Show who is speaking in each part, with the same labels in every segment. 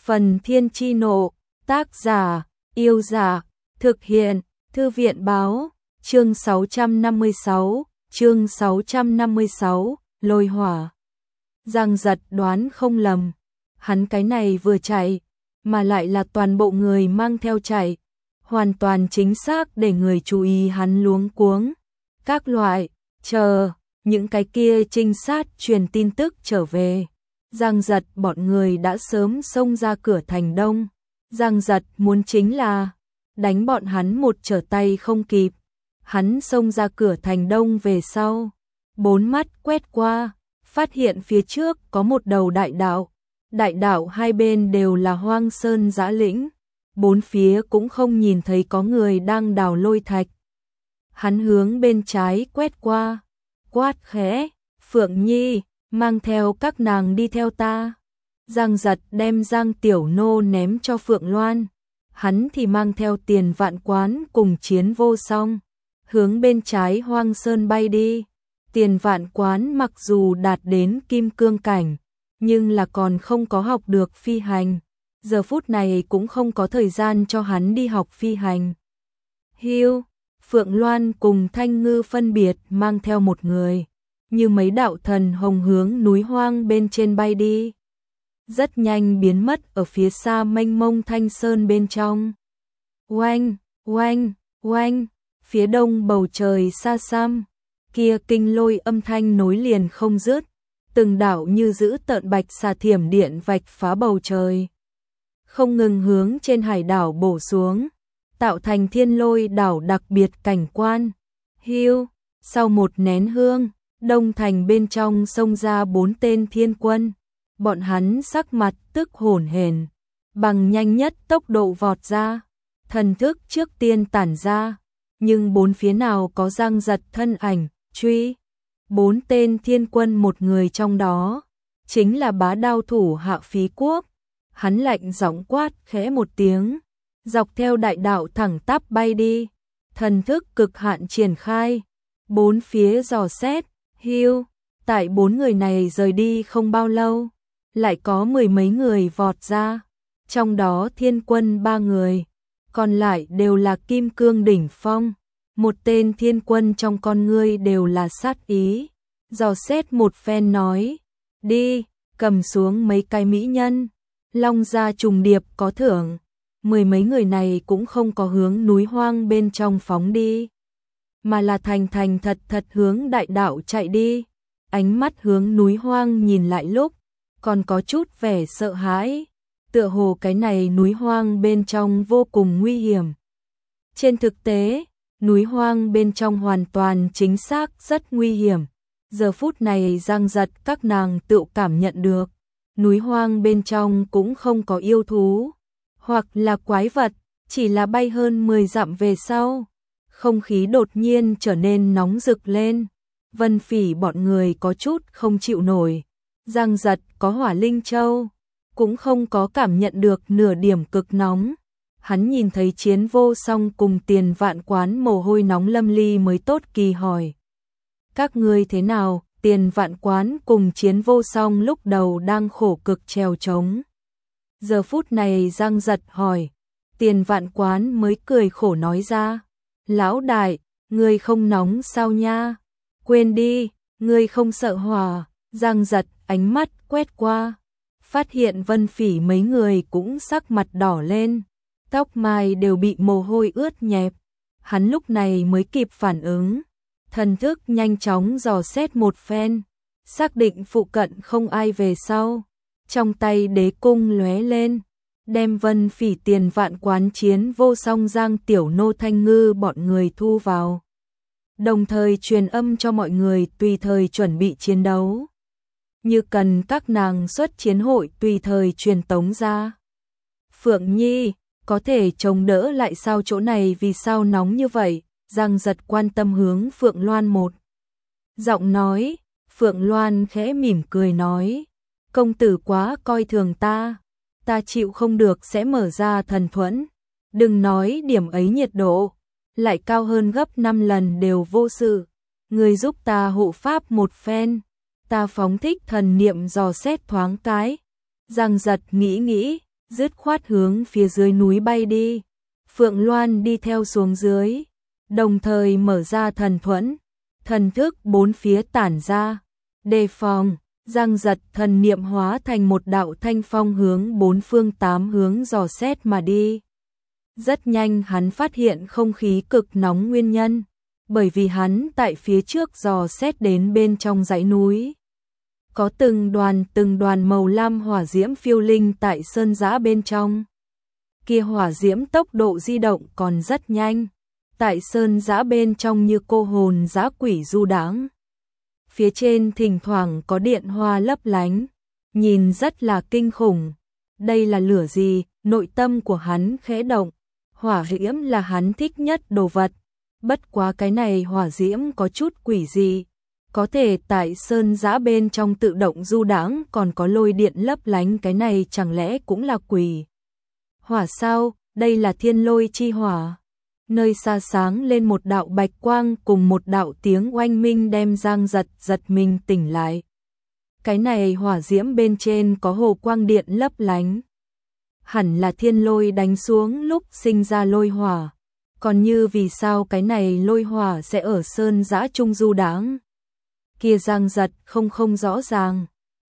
Speaker 1: Phần Thiên Chi Nộ, tác giả, Yêu Giả, thực hiện, Thư viện Báo, chương 656, Lôi Hỏa. Giang Giật đoán không lầm, hắn cái này vừa chạy, mà lại là toàn bộ người mang theo chạy, hoàn toàn chính xác để người chú ý hắn luống cuống. Các loại, chờ, những cái kia trinh sát truyền tin tức trở về. Giang Giật bọn người đã sớm xông ra cửa thành đông. Giang Giật muốn chính là đánh bọn hắn một trở tay không kịp. Hắn xông ra cửa thành đông về sau, bốn mắt quét qua, phát hiện phía trước có một đầu đại đạo. Đại đạo hai bên đều là hoang sơn dã lĩnh, bốn phía cũng không nhìn thấy có người đang đào lôi thạch. Hắn hướng bên trái quét qua, quát khẽ, Phượng Nhi, mang theo các nàng đi theo ta. Giang Giật đem Giang Tiểu Nô ném cho Phượng Loan, hắn thì mang theo Tiền Vạn Quán cùng Chiến Vô Song, hướng bên trái hoang sơn bay đi. Tiền Vạn Quán mặc dù đạt đến kim cương cảnh, nhưng là còn không có học được phi hành, giờ phút này cũng không có thời gian cho hắn đi học phi hành. Hiu, Phượng Loan cùng Thanh Ngư phân biệt mang theo một người, như mấy đạo thần hồng hướng núi hoang bên trên bay đi, rất nhanh biến mất ở phía xa mênh mông thanh sơn bên trong. Oanh, oanh, oanh, phía đông bầu trời xa xăm, kia kinh lôi âm thanh nối liền không dứt, từng đạo như giữ tợn bạch xà thiểm điện vạch phá bầu trời, không ngừng hướng trên hải đảo bổ xuống, tạo thành thiên lôi đảo đặc biệt cảnh quan. Hiu, sau một nén hương, đông thành bên trong xông ra 4 tên thiên quân, bọn hắn sắc mặt tức hổn hển, bằng nhanh nhất tốc độ vọt ra, thần thức trước tiên tản ra, nhưng bốn phía nào có Giang Giật thân ảnh, truy. 4 tên thiên quân, một người trong đó chính là bá đao thủ Hạ Phí Quốc. Hắn lạnh giọng quát khẽ một tiếng, dọc theo đại đạo thẳng tắp bay đi, thần thức cực hạn triển khai, bốn phía dò xét. Hiu, tại 4 người này rời đi không bao lâu, lại có 10 mấy người vọt ra, trong đó thiên quân 3 người, còn lại đều là kim cương đỉnh phong. Một tên thiên quân trong con ngươi đều là sát ý, dò xét một phen nói, đi, cầm xuống mấy cái mỹ nhân, long gia trùng điệp có thưởng. 10 mấy người này cũng không có hướng núi hoang bên trong phóng đi, mà là thành thật hướng đại đạo chạy đi, ánh mắt hướng núi hoang nhìn lại lúc, còn có chút vẻ sợ hãi, tựa hồ cái này núi hoang bên trong vô cùng nguy hiểm. Trên thực tế, núi hoang bên trong hoàn toàn chính xác rất nguy hiểm. Giờ phút này Giang Giật các nàng tự cảm nhận được, núi hoang bên trong cũng không có yêu thú, hoặc là quái vật, chỉ là bay hơn 10 dặm về sau, không khí đột nhiên trở nên nóng rực lên. Vân Phỉ bọn người có chút không chịu nổi. Giang Giật có Hỏa Linh Châu, cũng không có cảm nhận được nửa điểm cực nóng. Hắn nhìn thấy Chiến Vô Song cùng Tiền Vạn Quán mồ hôi nóng lâm ly mới tốt kỳ hỏi, các ngươi thế nào? Tiền Vạn Quán cùng Chiến Vô Song lúc đầu đang khổ cực trèo trống. Giờ phút này Giang Giật hỏi, Tiền Vạn Quán mới cười khổ nói ra, lão đại, ngươi không nóng sao nha? Quên đi, ngươi không sợ hỏa. Giang Giật ánh mắt quét qua, phát hiện Vân Phỉ mấy người cũng sắc mặt đỏ lên, tóc mai đều bị mồ hôi ướt nhẹp. Hắn lúc này mới kịp phản ứng, thần thức nhanh chóng dò xét một phen, xác định phụ cận không ai về sau, trong tay đế cung lóe lên, đem Vân Phỉ, Tiền Vạn Quán, Chiến Vô Song, Giang Tiểu Nô, Thanh Ngư bọn người thu vào, đồng thời truyền âm cho mọi người tùy thời chuẩn bị chiến đấu, như cần các nàng xuất chiến hội tùy thời truyền tống ra. Phượng Nhi, có thể chống đỡ lại sao? Chỗ này vì sao nóng như vậy? Giang Giật quan tâm hướng Phượng Loan một giọng nói. Phượng Loan khẽ mỉm cười nói, công tử quá coi thường ta chịu không được sẽ mở ra thần thuẫn, đừng nói điểm ấy nhiệt độ, lại cao hơn gấp 5 lần đều vô sự, người giúp ta hộ pháp một phen, ta phóng thích thần niệm dò xét thoáng cái. Giang Giật nghĩ, dứt khoát hướng phía dưới núi bay đi. Phượng Loan đi theo xuống dưới, đồng thời mở ra thần thuẫn, thần thức bốn phía tản ra, đề phòng. Giang Giật thần niệm hóa thành một đạo thanh phong hướng bốn phương tám hướng dò xét mà đi. Rất nhanh hắn phát hiện không khí cực nóng nguyên nhân, bởi vì hắn tại phía trước dò xét đến bên trong dãy núi. Có từng đoàn màu lam hỏa diễm phiêu linh tại sơn giã bên trong. Kia hỏa diễm tốc độ di động còn rất nhanh, tại sơn giã bên trong như cô hồn dã quỷ du đãng. Phía trên thỉnh thoảng có điện hoa lấp lánh, nhìn rất là kinh khủng. Đây là lửa gì? Nội tâm của hắn khẽ động. Hỏa diễm là hắn thích nhất đồ vật. Bất quá cái này hỏa diễm có chút quỷ gì, có thể tại sơn giã bên trong tự động du đãng, còn có lôi điện lấp lánh, cái này chẳng lẽ cũng là quỷ hỏa sao? Đây là thiên lôi chi hỏa. Nơi xa sáng lên một đạo bạch quang cùng một đạo tiếng oanh minh đem Giang giật mình tỉnh lại. Cái này hỏa diễm bên trên có hồ quang điện lấp lánh. Hẳn là thiên lôi đánh xuống lúc sinh ra lôi hỏa. Còn như vì sao cái này lôi hỏa sẽ ở sơn giã trung du đãng? Kia Giang giật không rõ ràng.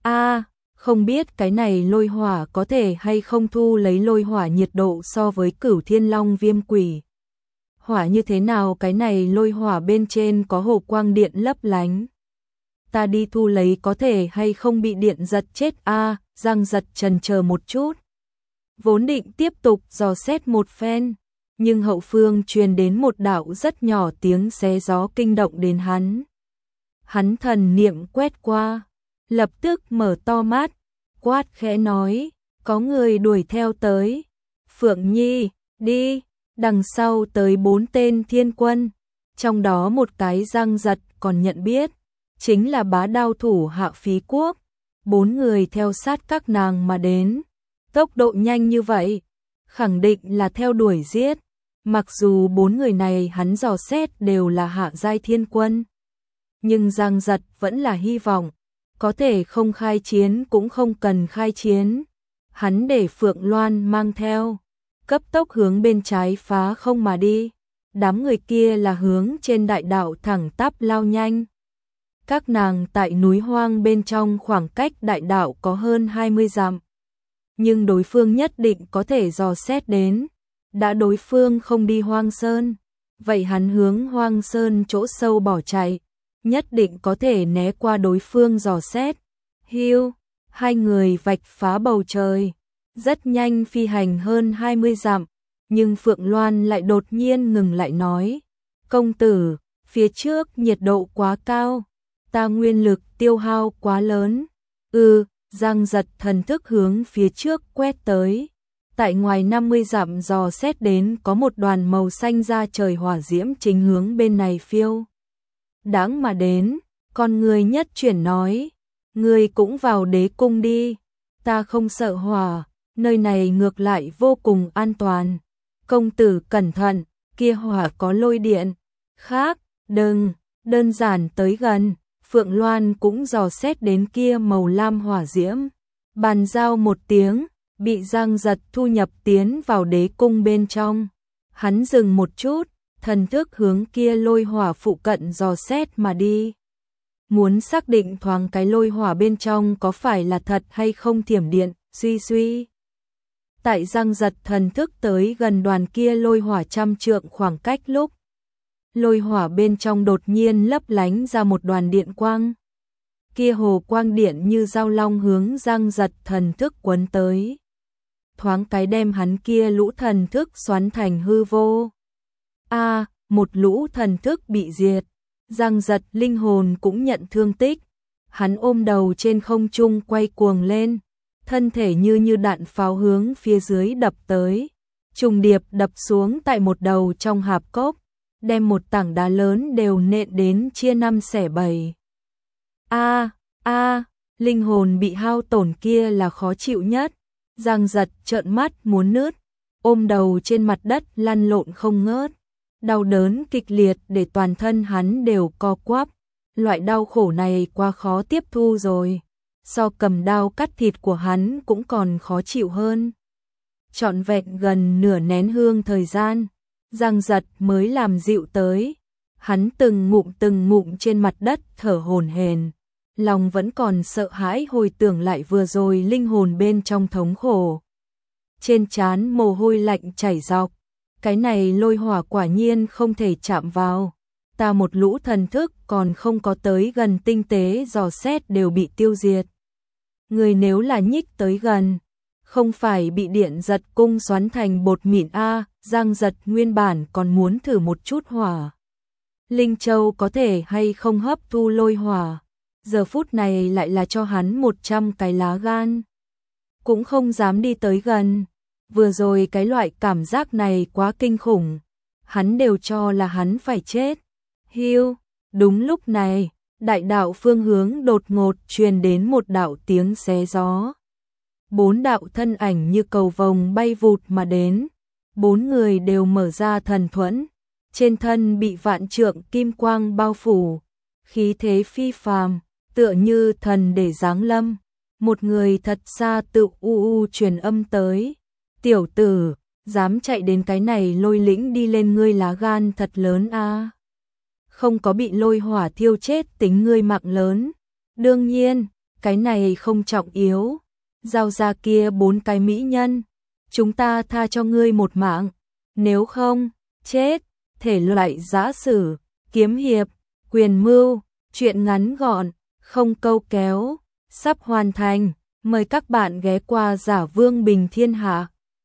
Speaker 1: Không biết cái này lôi hỏa có thể hay không thu lấy lôi hỏa nhiệt độ so với Cửu Thiên Long Viêm Quỷ hỏa như thế nào? Cái này lôi hỏa bên trên có hồ quang điện lấp lánh, ta đi thu lấy có thể hay không bị điện giật chết? Giang giật chần chờ một chút, vốn định tiếp tục dò xét một phen, nhưng hậu phương truyền đến một đạo rất nhỏ tiếng xé gió kinh động đến hắn. Hắn thần niệm quét qua, lập tức mở to mắt, quát khẽ nói, có người đuổi theo tới. Phượng Nhi, đi. Đằng sau tới 4 tên thiên quân, trong đó một cái Giang giật còn nhận biết, chính là bá đao thủ Hạ Phí Quốc. 4 người theo sát các nàng mà đến, tốc độ nhanh như vậy, khẳng định là theo đuổi giết. Mặc dù 4 người này hắn dò xét đều là hạ giai thiên quân, nhưng Giang giật vẫn là hy vọng, có thể không khai chiến cũng không cần khai chiến. Hắn để Phượng Loan mang theo, cấp tốc hướng bên trái phá không mà đi. Đám người kia là hướng trên đại đạo thẳng tắp lao nhanh. Các nàng tại núi hoang bên trong, khoảng cách đại đạo có hơn 20 dặm. Nhưng đối phương nhất định có thể dò xét đến. Đã đối phương không đi Hoang Sơn, vậy hắn hướng Hoang Sơn chỗ sâu bỏ chạy, nhất định có thể né qua đối phương dò xét. Hiu, hai người vạch phá bầu trời, rất nhanh phi hành hơn 20 dặm, nhưng Phượng Loan lại đột nhiên ngừng lại nói, công tử, phía trước nhiệt độ quá cao, ta nguyên lực tiêu hao quá lớn. Giang giật thần thức hướng phía trước quét tới. Tại ngoài 50 dặm dò xét đến có một đoàn màu xanh da trời hỏa diễm chính hướng bên này phiêu đáng mà đến. Con người nhất chuyển nói, người cũng vào đế cung đi, ta không sợ hỏa, nơi này ngược lại vô cùng an toàn. Công tử cẩn thận, kia hỏa có lôi điện. Khác, đừng, đơn giản tới gần. Phượng Loan cũng dò xét đến kia màu lam hỏa diễm. Bàn giao một tiếng, bị Giang giật thu nhập tiến vào đế cung bên trong. Hắn dừng một chút, thần thức hướng kia lôi hỏa phụ cận dò xét mà đi. Muốn xác định thoáng cái lôi hỏa bên trong có phải là thật hay không. Thiểm điện, suy. Tại Giang giật thần thức tới gần đoàn kia lôi hỏa 100 trượng khoảng cách lúc, lôi hỏa bên trong đột nhiên lấp lánh ra một đoàn điện quang. Kia hồ quang điện như dao long hướng Giang giật thần thức quấn tới. Thoáng cái đem hắn kia lũ thần thức xoắn thành hư vô. Một lũ thần thức bị diệt. Giang giật linh hồn cũng nhận thương tích. Hắn ôm đầu trên không trung quay cuồng lên. Thân thể như đạn pháo hướng phía dưới đập tới. Trùng điệp đập xuống tại một đầu trong hạp cốc, đem một tảng đá lớn đều nện đến chia 5 xẻ 7. Linh hồn bị hao tổn kia là khó chịu nhất. Giang giật trợn mắt muốn nứt, ôm đầu trên mặt đất lăn lộn không ngớt. Đau đớn kịch liệt để toàn thân hắn đều co quắp. Loại đau khổ này quá khó tiếp thu rồi. So cầm đao cắt thịt của hắn cũng còn khó chịu hơn. trọn vẹn gần nửa nén hương thời gian, Giang Giật mới làm dịu tới. Hắn từng ngụm trên mặt đất thở hổn hển, lòng vẫn còn sợ hãi hồi tưởng lại vừa rồi linh hồn bên trong thống khổ. Trên trán mồ hôi lạnh chảy dọc, cái này lôi hỏa quả nhiên không thể chạm vào. Ta một lũ thần thức còn không có tới gần tinh tế dò xét đều bị tiêu diệt. Người nếu là nhích tới gần, không phải bị điện giật cung xoắn thành bột mịn a. Giang Giật nguyên bản còn muốn thử một chút hỏa Linh Châu có thể hay không hấp thu lôi hỏa, giờ phút này lại là cho hắn 100 cái lá gan. Cũng không dám đi tới gần, vừa rồi cái loại cảm giác này quá kinh khủng, hắn đều cho là hắn phải chết. Hiu, đúng lúc này, đại đạo phương hướng đột ngột truyền đến một đạo tiếng xé gió. 4 đạo thân ảnh như cầu vồng bay vụt mà đến, 4 người đều mở ra thần thuẫn, trên thân bị vạn trượng kim quang bao phủ, khí thế phi phàm, tựa như thần để giáng lâm. Một người thật xa tự truyền âm tới, tiểu tử, dám chạy đến cái này lôi lĩnh đi lên, ngươi lá gan thật lớn a. Không có bị lôi hỏa thiêu chết tính ngươi mạng lớn. Đương nhiên, cái này không trọng yếu. Giao ra kia 4 cái mỹ nhân, chúng ta tha cho ngươi một mạng, nếu không, chết. Thể loại giã sử, kiếm hiệp, quyền mưu, truyện ngắn gọn, không câu kéo, sắp hoàn thành. Mời các bạn ghé qua Giả Vương Bình Thiên Hạ.